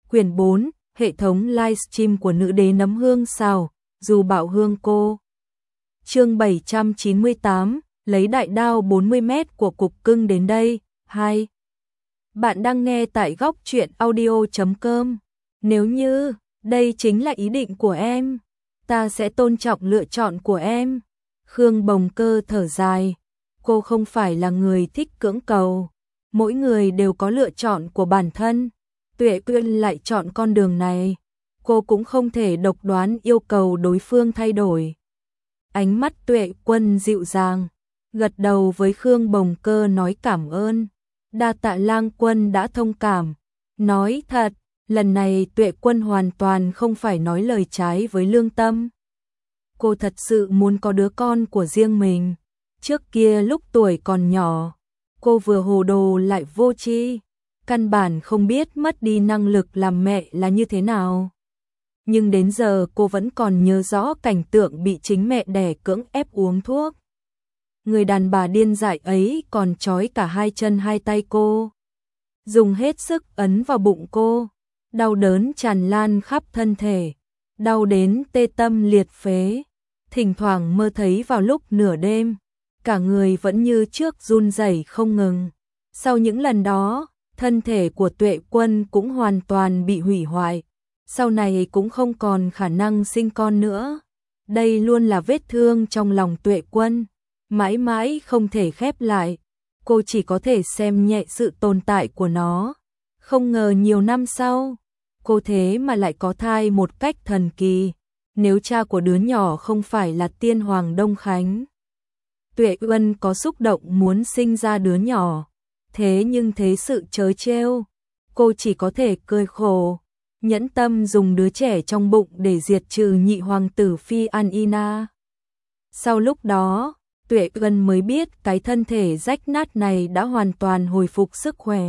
Quyển 4, hệ thống livestream của nữ đế nấm hương xào, dù bạo hương cô. Chương 798, lấy đại đao 40m của cục cưng đến đây. 2. Bạn đang nghe tại góc truyện audio.com. Nếu như đây chính là ý định của em, ta sẽ tôn trọng lựa chọn của em. Khương Bồng Cơ thở dài. Cô không phải là người thích cưỡng cầu. Mỗi người đều có lựa chọn của bản thân. Tuệ Quyên lại chọn con đường này. Cô cũng không thể độc đoán yêu cầu đối phương thay đổi. Ánh mắt Tuệ Quân dịu dàng, gật đầu với Khương Bồng Cơ nói cảm ơn. Đa tạ Lang Quân đã thông cảm. Nói thật, lần này Tuệ Quân hoàn toàn không phải nói lời trái với lương tâm. Cô thật sự muốn có đứa con của riêng mình. Trước kia lúc tuổi còn nhỏ, cô vừa hồ đồ lại vô tri, căn bản không biết mất đi năng lực làm mẹ là như thế nào. Nhưng đến giờ cô vẫn còn nhớ rõ cảnh tượng bị chính mẹ đẻ cưỡng ép uống thuốc. Người đàn bà điên dại ấy còn trói cả hai chân hai tay cô, dùng hết sức ấn vào bụng cô, đau đớn tràn lan khắp thân thể, đau đến tê tâm liệt phế. Thỉnh thoảng mơ thấy vào lúc nửa đêm, cả người vẫn như trước run rẩy không ngừng. Sau những lần đó, thân thể của Tuệ Quân cũng hoàn toàn bị hủy hoại, sau này cũng không còn khả năng sinh con nữa. Đây luôn là vết thương trong lòng Tuệ Quân, mãi mãi không thể khép lại. Cô chỉ có thể xem nhẹ sự tồn tại của nó. Không ngờ nhiều năm sau, cô thế mà lại có thai một cách thần kỳ. Nếu cha của đứa nhỏ không phải là Tiên Hoàng Đông Khánh, Tuệ Quân có xúc động muốn sinh ra đứa nhỏ. Thế nhưng thế sự trớ trêu, cô chỉ có thể cười khổ, nhẫn tâm dùng đứa trẻ trong bụng để diệt trừ nhị hoàng tử Phi An Ina. Sau lúc đó, Tuệ Quân mới biết cái thân thể rách nát này đã hoàn toàn hồi phục sức khỏe.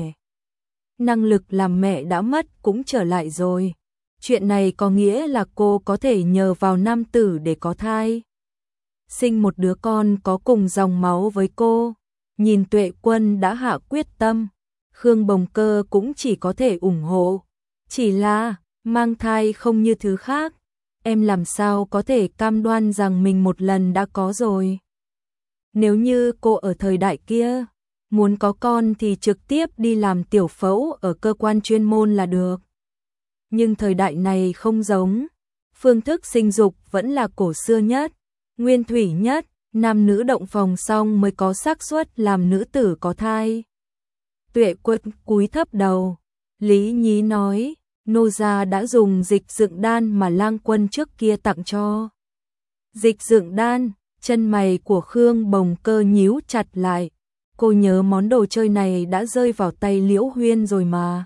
Năng lực làm mẹ đã mất cũng trở lại rồi. Chuyện này có nghĩa là cô có thể nhờ vào nam tử để có thai, sinh một đứa con có cùng dòng máu với cô. Nhìn Tuệ Quân đã hạ quyết tâm, Khương Bồng Cơ cũng chỉ có thể ủng hộ. Chỉ là, mang thai không như thứ khác, em làm sao có thể cam đoan rằng mình một lần đã có rồi. Nếu như cô ở thời đại kia, muốn có con thì trực tiếp đi làm tiểu phẫu ở cơ quan chuyên môn là được. Nhưng thời đại này không giống, phương thức sinh dục vẫn là cổ xưa nhất, nguyên thủy nhất, nam nữ động phòng xong mới có xác suất làm nữ tử có thai. Tuệ Quân cúi thấp đầu, Lý Nhí nói, nô gia đã dùng dịch dựng đan mà Lang Quân trước kia tặng cho. Dịch dựng đan, chân mày của Khương Bồng Cơ nhíu chặt lại, cô nhớ món đồ chơi này đã rơi vào tay Liễu Huyên rồi mà.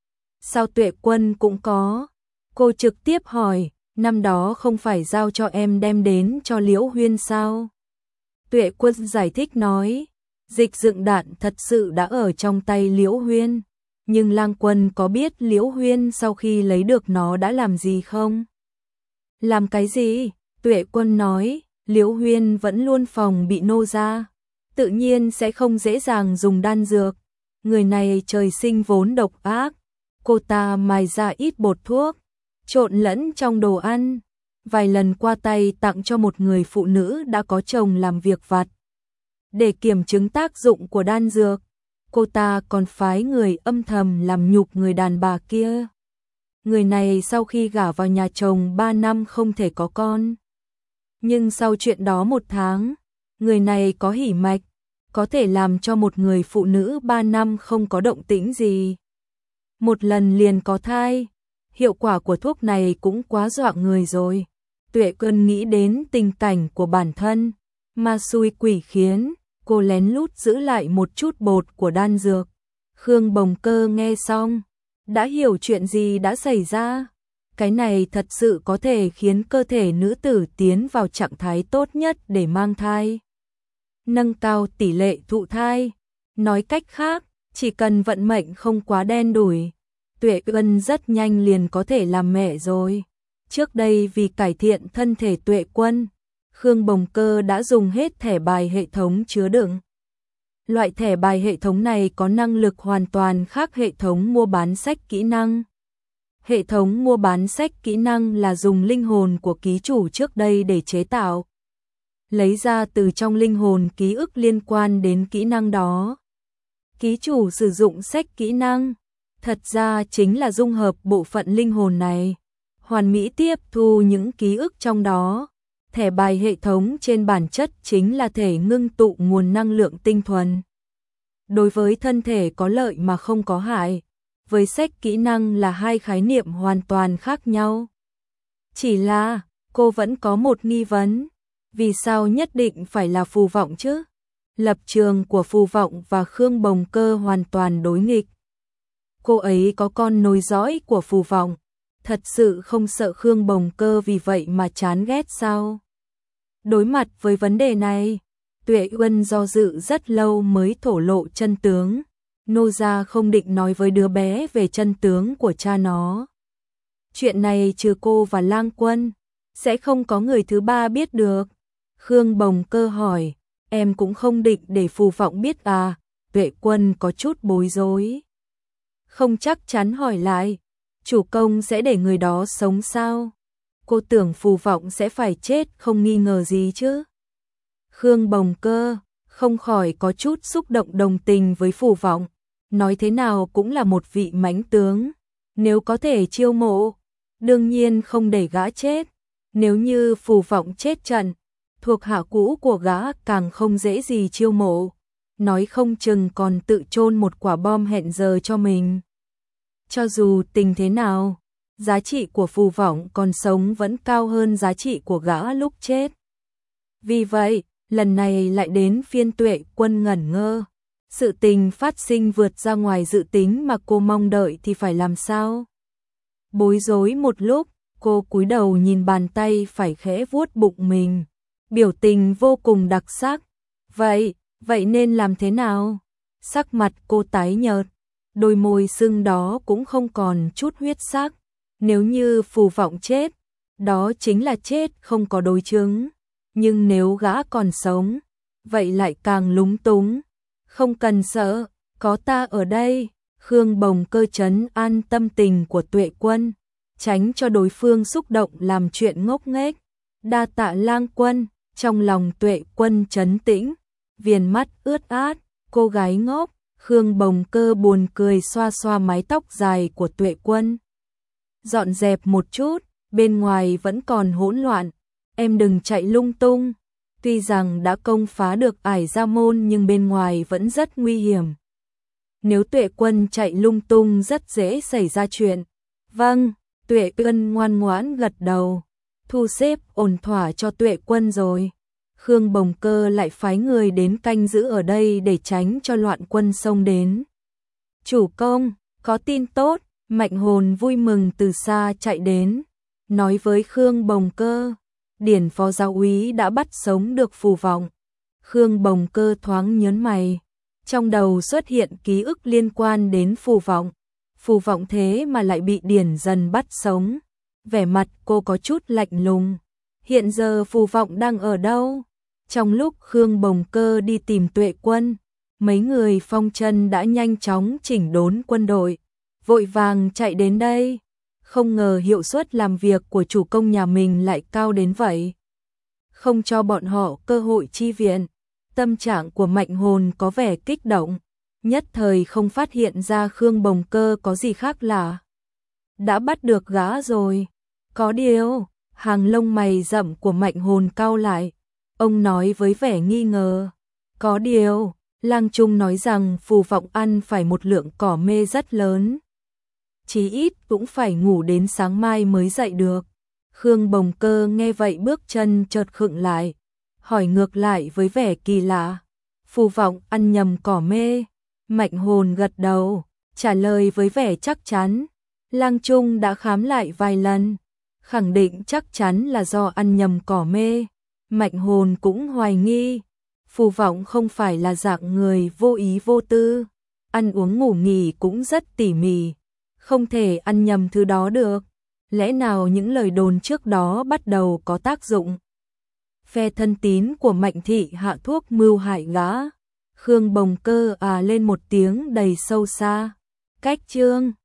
Sao Tuệ Quân cũng có? Cô trực tiếp hỏi, năm đó không phải giao cho em đem đến cho Liễu Huyên sao? Tuệ Quân giải thích nói, dịch dựng đạn thật sự đã ở trong tay Liễu Huyên, nhưng Lang Quân có biết Liễu Huyên sau khi lấy được nó đã làm gì không? Làm cái gì? Tuệ Quân nói, Liễu Huyên vẫn luôn phòng bị nô gia, tự nhiên sẽ không dễ dàng dùng đan dược. Người này trời sinh vốn độc ác. Cô ta mài ra ít bột thuốc, trộn lẫn trong đồ ăn, vài lần qua tay tặng cho một người phụ nữ đã có chồng làm việc vặt. Để kiểm chứng tác dụng của đan dược, cô ta còn phái người âm thầm làm nhục người đàn bà kia. Người này sau khi gả vào nhà chồng 3 năm không thể có con. Nhưng sau chuyện đó 1 tháng, người này có hỉ mạch, có thể làm cho một người phụ nữ 3 năm không có động tĩnh gì. Một lần liền có thai, hiệu quả của thuốc này cũng quá dọa người rồi. Tuệ Quân nghĩ đến tình cảnh của bản thân, ma xui quỷ khiến, cô lén lút giữ lại một chút bột của đan dược. Khương Bồng Cơ nghe xong, đã hiểu chuyện gì đã xảy ra. Cái này thật sự có thể khiến cơ thể nữ tử tiến vào trạng thái tốt nhất để mang thai, nâng cao tỷ lệ thụ thai. Nói cách khác, chỉ cần vận mệnh không quá đen đủi, Tuệ Quân rất nhanh liền có thể làm mẹ rồi. Trước đây vì cải thiện thân thể Tuệ Quân, Khương Bồng Cơ đã dùng hết thẻ bài hệ thống chứa đựng. Loại thẻ bài hệ thống này có năng lực hoàn toàn khác hệ thống mua bán sách kỹ năng. Hệ thống mua bán sách kỹ năng là dùng linh hồn của ký chủ trước đây để chế tạo, lấy ra từ trong linh hồn ký ức liên quan đến kỹ năng đó. Ký chủ sử dụng sách kỹ năng, thật ra chính là dung hợp bộ phận linh hồn này, hoàn mỹ tiếp thu những ký ức trong đó. Thẻ bài hệ thống trên bản chất chính là thể ngưng tụ nguồn năng lượng tinh thuần. Đối với thân thể có lợi mà không có hại, với sách kỹ năng là hai khái niệm hoàn toàn khác nhau. Chỉ là, cô vẫn có một nghi vấn, vì sao nhất định phải là phù vọng chứ? Lập trường của phù vọng và Khương Bồng Cơ hoàn toàn đối nghịch. Cô ấy có con nối dõi của phù vọng, thật sự không sợ Khương Bồng Cơ vì vậy mà chán ghét sao? Đối mặt với vấn đề này, Tuệ Uân do dự rất lâu mới thổ lộ chân tướng. Nô gia không định nói với đứa bé về chân tướng của cha nó. Chuyện này trừ cô và Lang Quân, sẽ không có người thứ ba biết được. Khương Bồng Cơ hỏi, em cũng không định để phù vọng biết à? Tuệ Quân có chút bối rối. Không chắc chắn hỏi lại, chủ công sẽ để người đó sống sao? Cô tưởng phù vọng sẽ phải chết không nghi ngờ gì chứ? Khương Bồng Cơ không khỏi có chút xúc động đồng tình với phù vọng. Nói thế nào cũng là một vị mãnh tướng, nếu có thể chiêu mộ, đương nhiên không để gã chết. Nếu như phù vọng chết trận, thuộc hạ cũ của gã càng không dễ gì chiêu mộ, nói không chừng còn tự chôn một quả bom hẹn giờ cho mình. Cho dù tình thế nào, giá trị của phù vọng còn sống vẫn cao hơn giá trị của gã lúc chết. Vì vậy, lần này lại đến phiên Tuệ Quân ngẩn ngơ. Sự tình phát sinh vượt ra ngoài dự tính mà cô mong đợi thì phải làm sao? Bối rối một lúc, cô cúi đầu nhìn bàn tay phải khẽ vuốt bụng mình, biểu tình vô cùng đặc sắc. Vậy nên làm thế nào? Sắc mặt cô tái nhợt, đôi môi sưng đó cũng không còn chút huyết sắc. Nếu như phù vọng chết, đó chính là chết không có đối chứng. Nhưng nếu gã còn sống, vậy lại càng lúng túng. Không cần sợ, có ta ở đây. Khương Bồng Cơ trấn an tâm tình của Tuệ Quân, tránh cho đối phương xúc động làm chuyện ngốc nghếch. Đa tạ Lang Quân. Trong lòng Tuệ Quân trấn tĩnh, viền mắt ướt át. Cô gái ngốc. Khương Bồng Cơ buồn cười xoa xoa mái tóc dài của Tuệ Quân. Dọn dẹp một chút, bên ngoài vẫn còn hỗn loạn. Em đừng chạy lung tung. Tuy rằng đã công phá được Ải Gia Môn nhưng bên ngoài vẫn rất nguy hiểm. Nếu Tuệ Quân chạy lung tung rất dễ xảy ra chuyện. Vâng, Tuệ Quân ngoan ngoãn gật đầu. Thu xếp ổn thỏa cho Tuệ Quân rồi. Khương Bồng Cơ lại phái người đến canh giữ ở đây để tránh cho loạn quân xông đến. Chủ công, có tin tốt. Mạnh Hồn vui mừng từ xa chạy đến, nói với Khương Bồng Cơ. Điển phó giáo úy đã bắt sống được phù vọng. Khương Bồng Cơ thoáng nhớn mày. Trong đầu xuất hiện ký ức liên quan đến phù vọng. Phù vọng thế mà lại bị Điển dần bắt sống. Vẻ mặt cô có chút lạnh lùng. Hiện giờ phù vọng đang ở đâu? Trong lúc Khương Bồng Cơ đi tìm Tuệ Quân, mấy người phong chân đã nhanh chóng chỉnh đốn quân đội, vội vàng chạy đến đây. Không ngờ hiệu suất làm việc của chủ công nhà mình lại cao đến vậy. Không cho bọn họ cơ hội chi viện. Tâm trạng của Mạnh Hồn có vẻ kích động, nhất thời không phát hiện ra Khương Bồng Cơ có gì khác lạ. Đã bắt được gã rồi. Có điều, hàng lông mày rậm của Mạnh Hồn cau lại. Ông nói với vẻ nghi ngờ. Có điều, Lang Trung nói rằng phù vọng ăn phải một lượng cỏ mê rất lớn. Chí ít cũng phải ngủ đến sáng mai mới dậy được. Khương Bồng Cơ nghe vậy bước chân chợt khựng lại, hỏi ngược lại với vẻ kỳ lạ. Phù vọng ăn nhầm cỏ mê? Mạnh Hồn gật đầu, trả lời với vẻ chắc chắn. Lang Trung đã khám lại vài lần, khẳng định chắc chắn là do ăn nhầm cỏ mê. Mạnh Hồn cũng hoài nghi, phù vọng không phải là dạng người vô ý vô tư, ăn uống ngủ nghỉ cũng rất tỉ mỉ, không thể ăn nhầm thứ đó được. Lẽ nào những lời đồn trước đó bắt đầu có tác dụng? Phe thân tín của Mạnh thị hạ thuốc mưu hại gã. Khương Bồng Cơ lên một tiếng đầy sâu xa. Cách chương